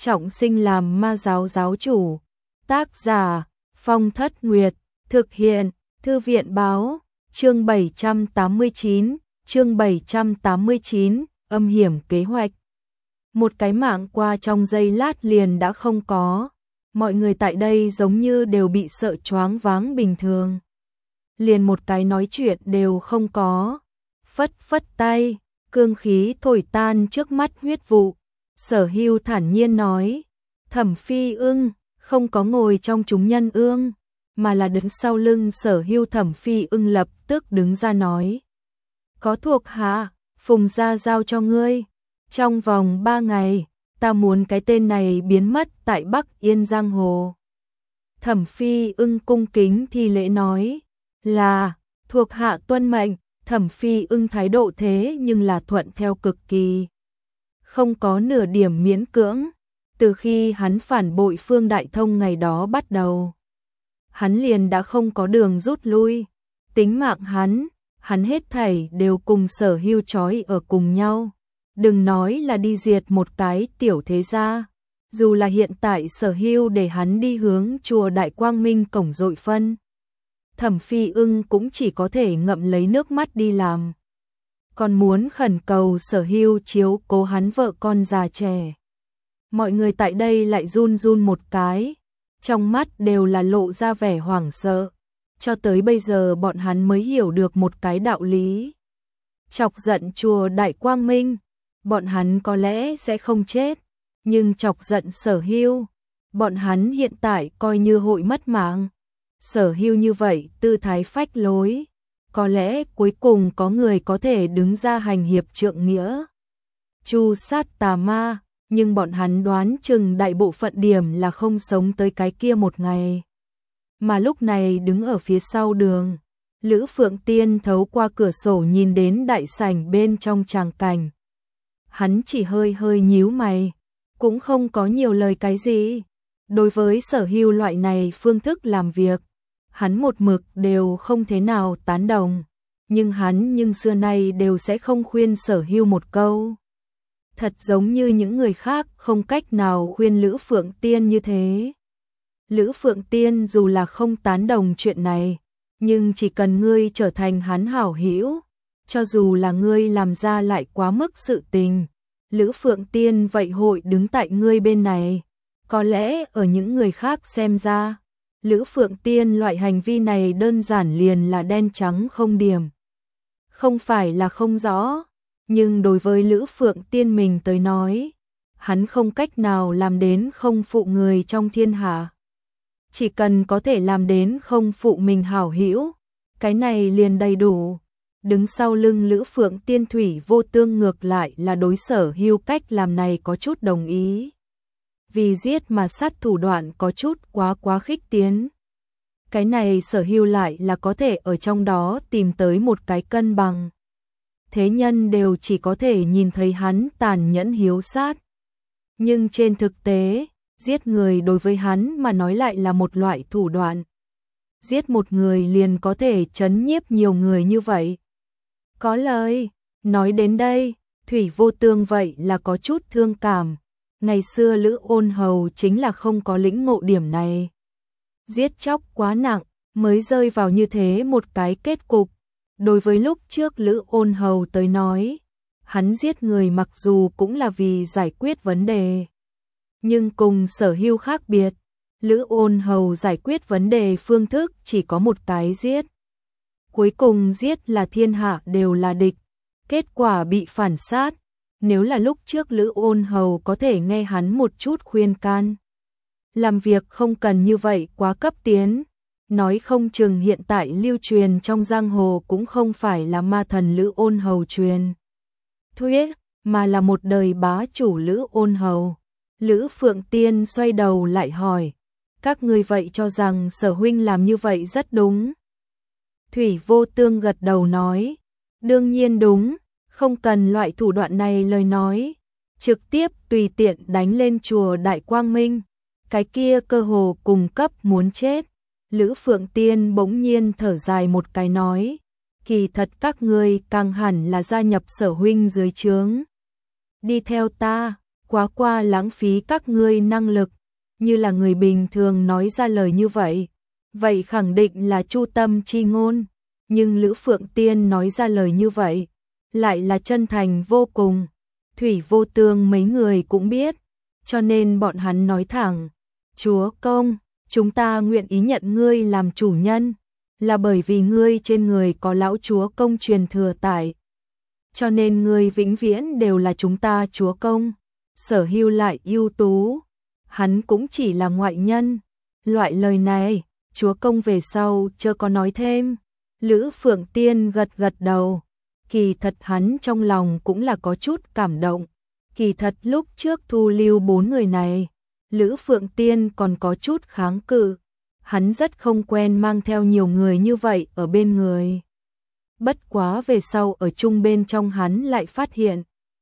trọng sinh làm ma giáo giáo chủ. Tác giả Phong Thất Nguyệt, thực hiện Thư viện báo, chương 789, âm hiểm kế hoạch. Một cái mạng qua trong giây lát liền đã không có, mọi người tại đây giống như đều bị sợ choáng váng bình thường. Liền một cái nói chuyện đều không có, phất phất tay, cương khí thổi tan trước mắt huyết vụ. Sở Hưu thản nhiên nói, Thẩm Phi Ưng không có ngồi trong chúng nhân ương, mà là đứng sau lưng Sở Hưu. Thẩm Phi Ưng lập tức đứng ra nói, có thuộc hạ, Phùng gia giao cho ngươi, trong vòng 3 ngày, ta muốn cái tên này biến mất tại Bắc Yên giang hồ. Thẩm Phi Ưng cung kính thi lễ nói, là, thuộc hạ tuân mệnh. Thẩm Phi Ưng thái độ thế nhưng là thuận theo cực kỳ, không có nửa điểm miễn cưỡng. Từ khi hắn phản bội Phương Đại Thông ngày đó bắt đầu, hắn liền đã không có đường rút lui. Tính mạng hắn hết thảy đều cùng Sở Hưu trói ở cùng nhau. Đừng nói là đi diệt một cái tiểu thế gia, dù là hiện tại Sở Hưu để hắn đi hướng chùa Đại Quang Minh cổng dội phân, Thẩm Phi Ưng cũng chỉ có thể ngậm lấy nước mắt đi làm. Còn muốn khẩn cầu Sở Hưu chiếu cố hắn vợ con già trẻ. Mọi người tại đây lại run run một cái, trong mắt đều là lộ ra vẻ hoảng sợ. Cho tới bây giờ bọn hắn mới hiểu được một cái đạo lý. Chọc giận chùa Đại Quang Minh, bọn hắn có lẽ sẽ không chết, nhưng chọc giận Sở Hưu, bọn hắn hiện tại coi như hội mất mạng. Sở Hưu như vậy tư thái phách lối, có lẽ cuối cùng có người có thể đứng ra hành hiệp trượng nghĩa, chu sát tà ma, nhưng bọn hắn đoán chừng đại bộ phận điểm là không sống tới cái kia một ngày. Mà lúc này đứng ở phía sau đường, Lữ Phượng Tiên thấu qua cửa sổ nhìn đến đại sảnh bên trong tràng cảnh. Hắn chỉ hơi hơi nhíu mày, cũng không có nhiều lời cái gì. Đối với Sở Hưu loại này phương thức làm việc, hắn một mực đều không thế nào tán đồng, nhưng xưa nay đều sẽ không khuyên Sở Hưu một câu. Thật giống như những người khác không cách nào khuyên Lữ Phượng Tiên như thế. Lữ Phượng Tiên dù là không tán đồng chuyện này, nhưng chỉ cần ngươi trở thành hắn hảo hữu, cho dù là ngươi làm ra lại quá mức sự tình, Lữ Phượng Tiên vậy hội đứng tại ngươi bên này. Có lẽ ở những người khác xem ra, Lữ Phượng Tiên loại hành vi này đơn giản liền là đen trắng không điểm. Không phải là không rõ, nhưng đối với Lữ Phượng Tiên mình tới nói, hắn không cách nào làm đến không phụ người trong thiên hạ. Chỉ cần có thể làm đến không phụ mình hảo hữu, cái này liền đầy đủ. Đứng sau lưng Lữ Phượng Tiên Thủy Vô Tương ngược lại là đối Sở Hưu cách làm này có chút đồng ý. Vì giết mà sát thủ đoạn có chút quá khích tiến. Cái này Sở Hưu lại là có thể ở trong đó tìm tới một cái cân bằng. Thế nhân đều chỉ có thể nhìn thấy hắn tàn nhẫn hiếu sát. Nhưng trên thực tế, giết người đối với hắn mà nói lại là một loại thủ đoạn. Giết một người liền có thể trấn nhiếp nhiều người như vậy. Có lời, nói đến đây, Thủy Vô Tương vậy là có chút thương cảm. Ngày xưa Lữ Ôn Hầu chính là không có lĩnh ngộ điểm này. Giết chóc quá nặng, mới rơi vào như thế một cái kết cục. Đối với lúc trước Lữ Ôn Hầu tới nói, hắn giết người mặc dù cũng là vì giải quyết vấn đề. Nhưng cùng Sở Hưu khác biệt, Lữ Ôn Hầu giải quyết vấn đề phương thức chỉ có một cái giết. Cuối cùng giết là thiên hạ đều là địch, kết quả bị phản sát. Nếu là lúc trước Lữ Ôn Hầu có thể nghe hắn một chút khuyên can, làm việc không cần như vậy quá cấp tiến, nói không chừng hiện tại lưu truyền trong giang hồ cũng không phải là ma thần Lữ Ôn Hầu truyền thuyết, mà là một đời bá chủ Lữ Ôn Hầu. Lữ Phượng Tiên xoay đầu lại hỏi, các ngươi vậy cho rằng Sở huynh làm như vậy rất đúng? Thủy Vô Tương gật đầu nói, đương nhiên đúng. Không cần loại thủ đoạn này lời nói, trực tiếp tùy tiện đánh lên chùa Đại Quang Minh, cái kia cơ hồ cùng cấp muốn chết. Lữ Phượng Tiên bỗng nhiên thở dài một cái nói, kỳ thật các ngươi càng hẳn là gia nhập Sở huynh dưới trướng. Đi theo ta, quá qua lãng phí các ngươi năng lực, như là người bình thường nói ra lời như vậy. Vậy khẳng định là chu tâm chi ngôn, nhưng Lữ Phượng Tiên nói ra lời như vậy, lại là chân thành vô cùng. Thủy Vô Tương mấy người cũng biết, cho nên bọn hắn nói thẳng, chúa công, chúng ta nguyện ý nhận ngươi làm chủ nhân, là bởi vì ngươi trên người có lão chúa công truyền thừa tại. Cho nên ngươi vĩnh viễn đều là chúng ta chúa công. Sở Hưu lại ưu tú, hắn cũng chỉ là ngoại nhân. Loại lời này, chúa công về sau chưa có nói thêm. Lữ Phượng Tiên gật gật đầu, kỳ thật hắn trong lòng cũng là có chút cảm động. Kỳ thật lúc trước thu lưu 4 người này, Lữ Phượng Tiên còn có chút kháng cự. Hắn rất không quen mang theo nhiều người như vậy ở bên người. Bất quá về sau ở chung bên trong hắn lại phát hiện,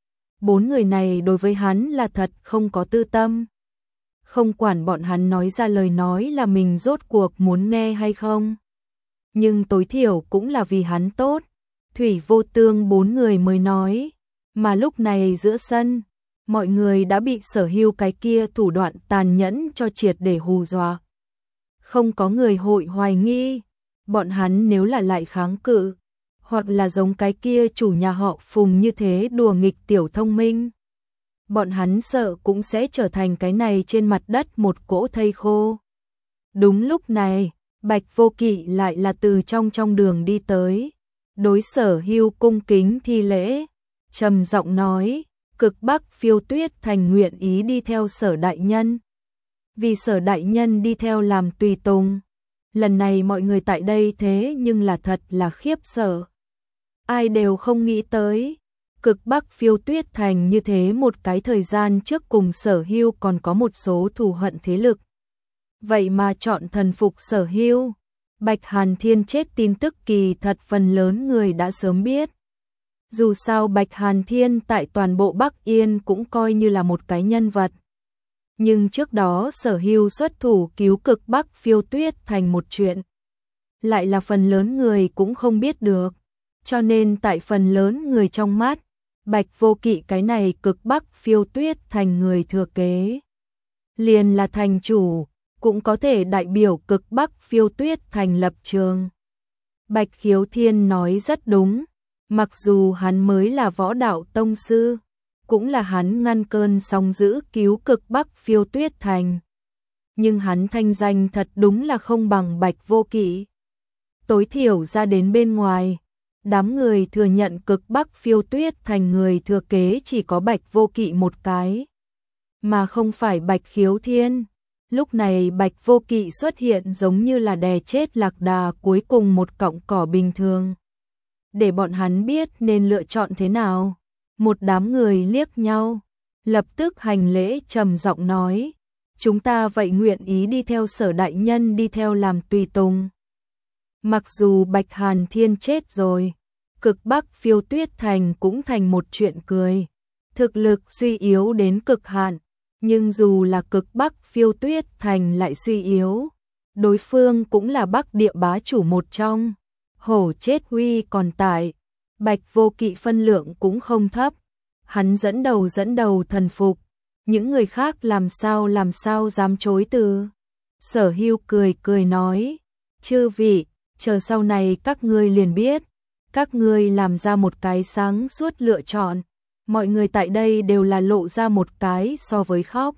4 người này đối với hắn là thật không có tư tâm. Không quản bọn hắn nói ra lời nói là mình rốt cuộc muốn nghe hay không. Nhưng tối thiểu cũng là vì hắn tốt. Thủy Vô Tương 4 người mới nói. Mà lúc này giữa sân, mọi người đã bị Sở Hưu cái kia thủ đoạn tàn nhẫn cho triệt để hù dọa. Không có người hội hoài nghi, bọn hắn nếu là lại kháng cự, hoặc là giống cái kia chủ nhà họ Phùng như thế đùa nghịch tiểu thông minh. Bọn hắn sợ cũng sẽ trở thành cái này trên mặt đất một cỗ thây khô. Đúng lúc này, Bạch Vô Kỵ lại là từ trong đường đi tới, đối Sở Hưu cung kính thi lễ, trầm giọng nói, Cực Bắc Phiêu Tuyết Thành nguyện ý đi theo Sở đại nhân. Vì Sở đại nhân đi theo làm tùy tùng. Lần này mọi người tại đây thế nhưng là thật là khiếp sợ. Ai đều không nghĩ tới, Cực Bắc Phiêu Tuyết Thành như thế một cái thời gian trước cùng Sở Hưu còn có một số thù hận thế lực. Vậy mà chọn thần phục Sở Hưu. Bạch Hàn Thiên chết tin tức kỳ thật phần lớn người đã sớm biết. Dù sao Bạch Hàn Thiên tại toàn bộ Bắc Yên cũng coi như là một cái nhân vật. Nhưng trước đó Sở Hưu xuất thủ cứu Cực Bắc Phiêu Tuyết Thành một chuyện, lại là phần lớn người cũng không biết được. Cho nên tại phần lớn người trong mắt, Bạch Vô Kỵ cái này Cực Bắc Phiêu Tuyết Thành người thừa kế, liền là thành chủ, cũng có thể đại biểu Cực Bắc Phiêu Tuyết Thành lập trường. Bạch Khiếu Thiên nói rất đúng, mặc dù hắn mới là võ đạo tông sư, cũng là hắn ngăn cơn sóng dữ cứu Cực Bắc Phiêu Tuyết Thành. Nhưng hắn thanh danh thật đúng là không bằng Bạch Vô Kỵ. Tối thiểu ra đến bên ngoài, đám người thừa nhận Cực Bắc Phiêu Tuyết Thành người thừa kế chỉ có Bạch Vô Kỵ một cái, mà không phải Bạch Khiếu Thiên. Lúc này Bạch Vô Kỵ xuất hiện giống như là đè chết lạc đà cuối cùng một cọng cỏ bình thường. Để bọn hắn biết nên lựa chọn thế nào. Một đám người liếc nhau, lập tức hành lễ trầm giọng nói, chúng ta vậy nguyện ý đi theo Sở đại nhân đi theo làm tùy tùng. Mặc dù Bạch Hàn Thiên chết rồi, Cực Bắc Phiêu Tuyết Thành cũng thành một chuyện cười. Thực lực suy yếu đến cực hạn, nhưng dù là Cực Bắc Phiêu Tuyết Thành lại suy yếu, đối phương cũng là Bắc địa bá chủ một trong. Hổ chết huy còn tại, Bạch Vô Kỵ phân lượng cũng không thấp. Hắn dẫn đầu thần phục, những người khác làm sao dám chối từ. Sở Hưu cười nói, chư vị, chờ sau này các ngươi liền biết, các ngươi làm ra một cái sáng suốt lựa chọn, mọi người tại đây đều là lộ ra một cái so với khóc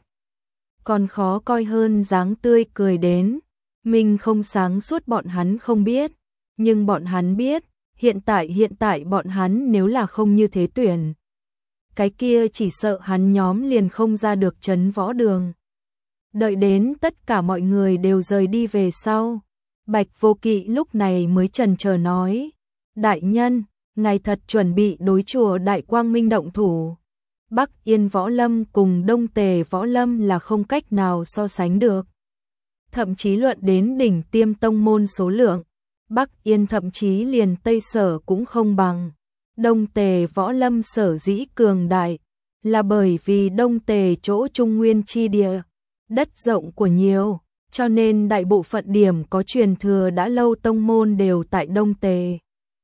còn khó coi hơn dáng tươi cười đến. Mình không sáng suốt bọn hắn không biết, nhưng bọn hắn biết, hiện tại bọn hắn nếu là không như thế tuyển, cái kia chỉ sợ hắn nhóm liền không ra được trấn võ đường. Đợi đến tất cả mọi người đều rời đi về sau, Bạch Vô Kỵ lúc này mới chần chờ nói, đại nhân, ngài thật chuẩn bị đối chùa Đại Quang Minh động thủ. Bắc Yên Võ Lâm cùng Đông Tề Võ Lâm là không cách nào so sánh được. Thậm chí luận đến đỉnh tiêm tông môn số lượng, Bắc Yên thậm chí liền Tây Sở cũng không bằng. Đông Tề Võ Lâm sở dĩ cường đại, là bởi vì Đông Tề chỗ Trung Nguyên chi địa, đất rộng của nhiều, cho nên đại bộ phận điểm có truyền thừa đã lâu tông môn đều tại Đông Tề.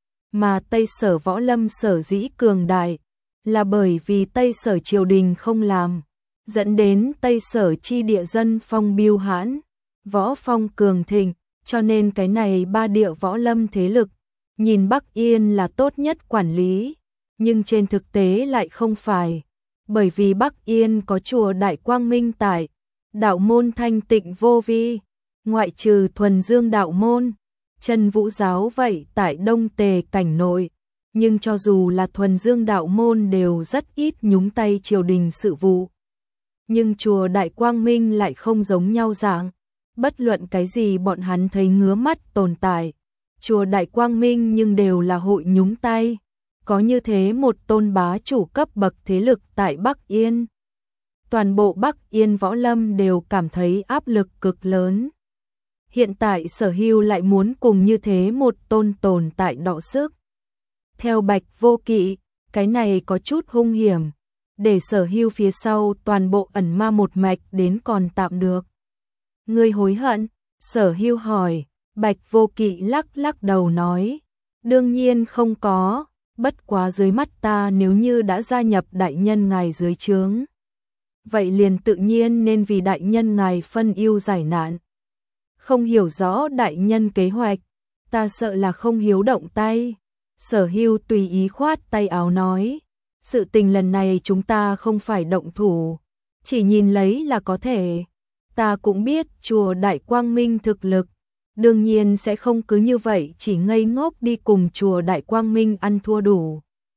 Mà Tây Sở Võ Lâm sở dĩ cường đại, là bởi vì Tây Sở triều đình không làm, dẫn đến Tây Sở chi địa dân phong biêu hãn, võ phong cường thịnh, cho nên cái này ba địa võ lâm thế lực, nhìn Bắc Yên là tốt nhất quản lý, nhưng trên thực tế lại không phải, bởi vì Bắc Yên có chùa Đại Quang Minh tại, đạo môn thanh tịnh vô vi, ngoại trừ thuần dương đạo môn, chân vũ giáo vậy tại Đông Tề cảnh nội, nhưng cho dù là thuần dương đạo môn đều rất ít nhúng tay triều đình sự vụ. Nhưng chùa Đại Quang Minh lại không giống nhau dạng, bất luận cái gì bọn hắn thấy ngứa mắt tồn tại, chùa Đại Quang Minh nhưng đều là hội nhúng tay, có như thế một tôn bá chủ cấp bậc thế lực tại Bắc Yên. Toàn bộ Bắc Yên võ lâm đều cảm thấy áp lực cực lớn. Hiện tại Sở Hưu lại muốn cùng như thế một tôn tồn tại đọ sức. Theo Bạch Vô Kỵ, cái này có chút hung hiểm, để Sở Hưu phía sau toàn bộ ẩn ma một mạch đến còn tạm được. Ngươi hối hận? Sở Hưu hỏi. Bạch Vô Kỵ lắc lắc đầu nói, đương nhiên không có, bất quá dưới mắt ta nếu như đã gia nhập đại nhân ngài dưới trướng, vậy liền tự nhiên nên vì đại nhân ngài phân ưu giải nạn. Không hiểu rõ đại nhân kế hoạch, ta sợ là không hiếu động tay. Sở Hưu tùy ý khoát tay áo nói, sự tình lần này chúng ta không phải động thủ, chỉ nhìn lấy là có thể. Ta cũng biết chùa Đại Quang Minh thực lực, đương nhiên sẽ không cứ như vậy chỉ ngây ngốc đi cùng chùa Đại Quang Minh ăn thua đủ.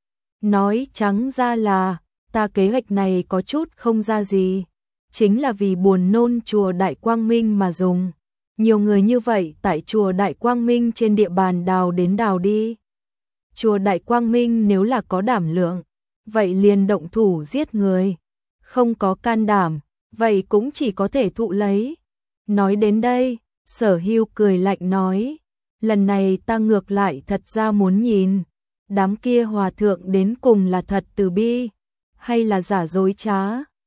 Nói trắng ra là, ta kế hoạch này có chút không ra gì, chính là vì buồn nôn chùa Đại Quang Minh mà dùng. Nhiều người như vậy tại chùa Đại Quang Minh trên địa bàn đào đến đào đi. Chùa Đại Quang Minh nếu là có đảm lượng, vậy liền động thủ giết người. Không có can đảm, vậy cũng chỉ có thể thụ lấy. Nói đến đây, Sở Hưu cười lạnh nói, lần này ta ngược lại thật ra muốn nhìn, đám kia hòa thượng đến cùng là thật từ bi, hay là giả dối trá.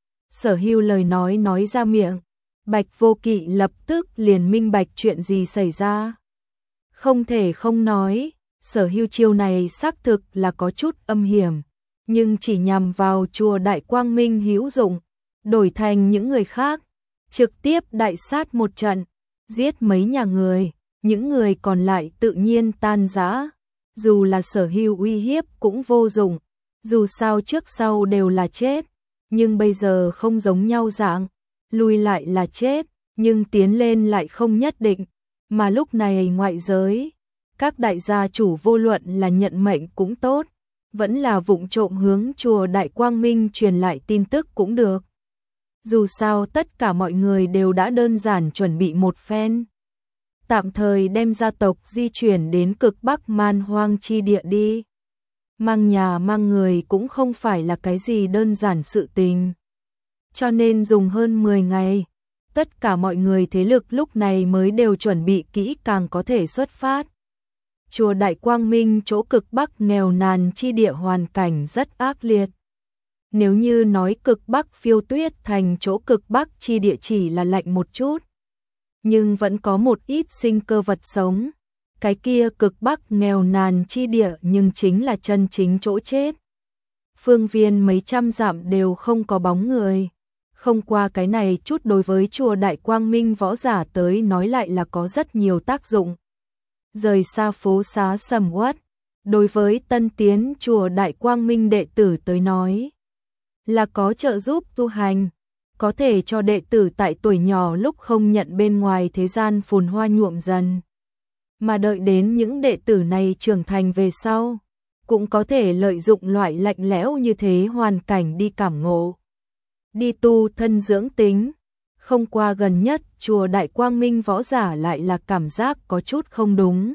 Sở Hưu lời nói ra miệng, Bạch Vô Kỵ lập tức liền minh bạch chuyện gì xảy ra. Không thể không nói, Sở Hưu chiêu này xác thực là có chút âm hiểm, nhưng chỉ nhằm vào chùa Đại Quang Minh hữu dụng, đổi thành những người khác, trực tiếp đại sát một trận, giết mấy nhà người, những người còn lại tự nhiên tan rã. Dù là Sở Hưu uy hiếp cũng vô dụng, dù sao trước sau đều là chết, nhưng bây giờ không giống nhau dạng, lùi lại là chết, nhưng tiến lên lại không nhất định, mà lúc này ngoại giới, các đại gia chủ vô luận là nhận mệnh cũng tốt, vẫn là vụng trộm hướng chùa Đại Quang Minh truyền lại tin tức cũng được. Dù sao tất cả mọi người đều đã đơn giản chuẩn bị một phen. Tạm thời đem gia tộc di chuyển đến cực Bắc man hoang chi địa đi. Mang nhà mang người cũng không phải là cái gì đơn giản sự tình. Cho nên dùng hơn 10 ngày, tất cả mọi người thế lực lúc này mới đều chuẩn bị kỹ càng có thể xuất phát. Chùa Đại Quang Minh chỗ cực Bắc nghèo nàn chi địa hoàn cảnh rất ác liệt. Nếu như nói cực Bắc Phiêu Tuyết thành chỗ cực Bắc chi địa chỉ là lạnh một chút, nhưng vẫn có một ít sinh cơ vật sống. Cái kia cực Bắc nghèo nàn chi địa nhưng chính là chân chính chỗ chết. Phương viên mấy trăm dặm đều không có bóng người. Không qua cái này chút đối với chùa Đại Quang Minh võ giả tới nói lại là có rất nhiều tác dụng. Rời xa phố xá sầm uất, đối với tân tiến chùa Đại Quang Minh đệ tử tới nói, là có trợ giúp tu hành, có thể cho đệ tử tại tuổi nhỏ lúc không nhận bên ngoài thế gian phồn hoa nhuộm dần. Mà đợi đến những đệ tử này trưởng thành về sau, cũng có thể lợi dụng loại lạnh lẽo như thế hoàn cảnh đi cảm ngộ, đi tu thân dưỡng tính. Không qua gần nhất chùa Đại Quang Minh võ giả lại là cảm giác có chút không đúng.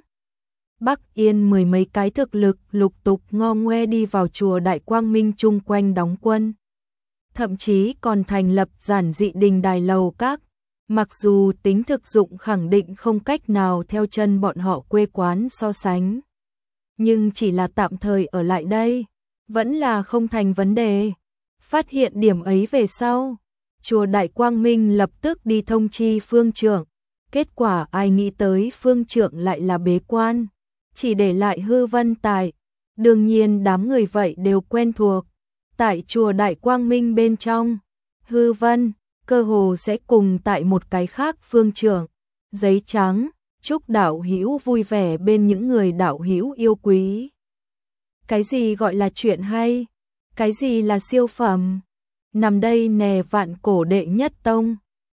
Bắc Yên mười mấy cái thực lực lục tục ngo ngoe đi vào chùa Đại Quang Minh chung quanh đóng quân. Thậm chí còn thành lập giản dị đình đài lầu các. Mặc dù tính thực dụng khẳng định không cách nào theo chân bọn họ quê quán so sánh, nhưng chỉ là tạm thời ở lại đây, vẫn là không thành vấn đề. Phát hiện điểm ấy về sau, chùa Đại Quang Minh lập tức đi thông chi phương trưởng. Kết quả ai nghĩ tới phương trưởng lại là bế quan, chỉ để lại Hư Vân Tài. Đương nhiên đám người vậy đều quen thuộc. Tại chùa Đại Quang Minh bên trong, hư vân, cơ hồ sẽ cùng tại một cái khác phương trưởng. Giấy trắng, chúc đạo hữu vui vẻ bên những người đạo hữu yêu quý. Cái gì gọi là chuyện hay? Cái gì là siêu phẩm? Nằm đây nè vạn cổ đệ nhất tông.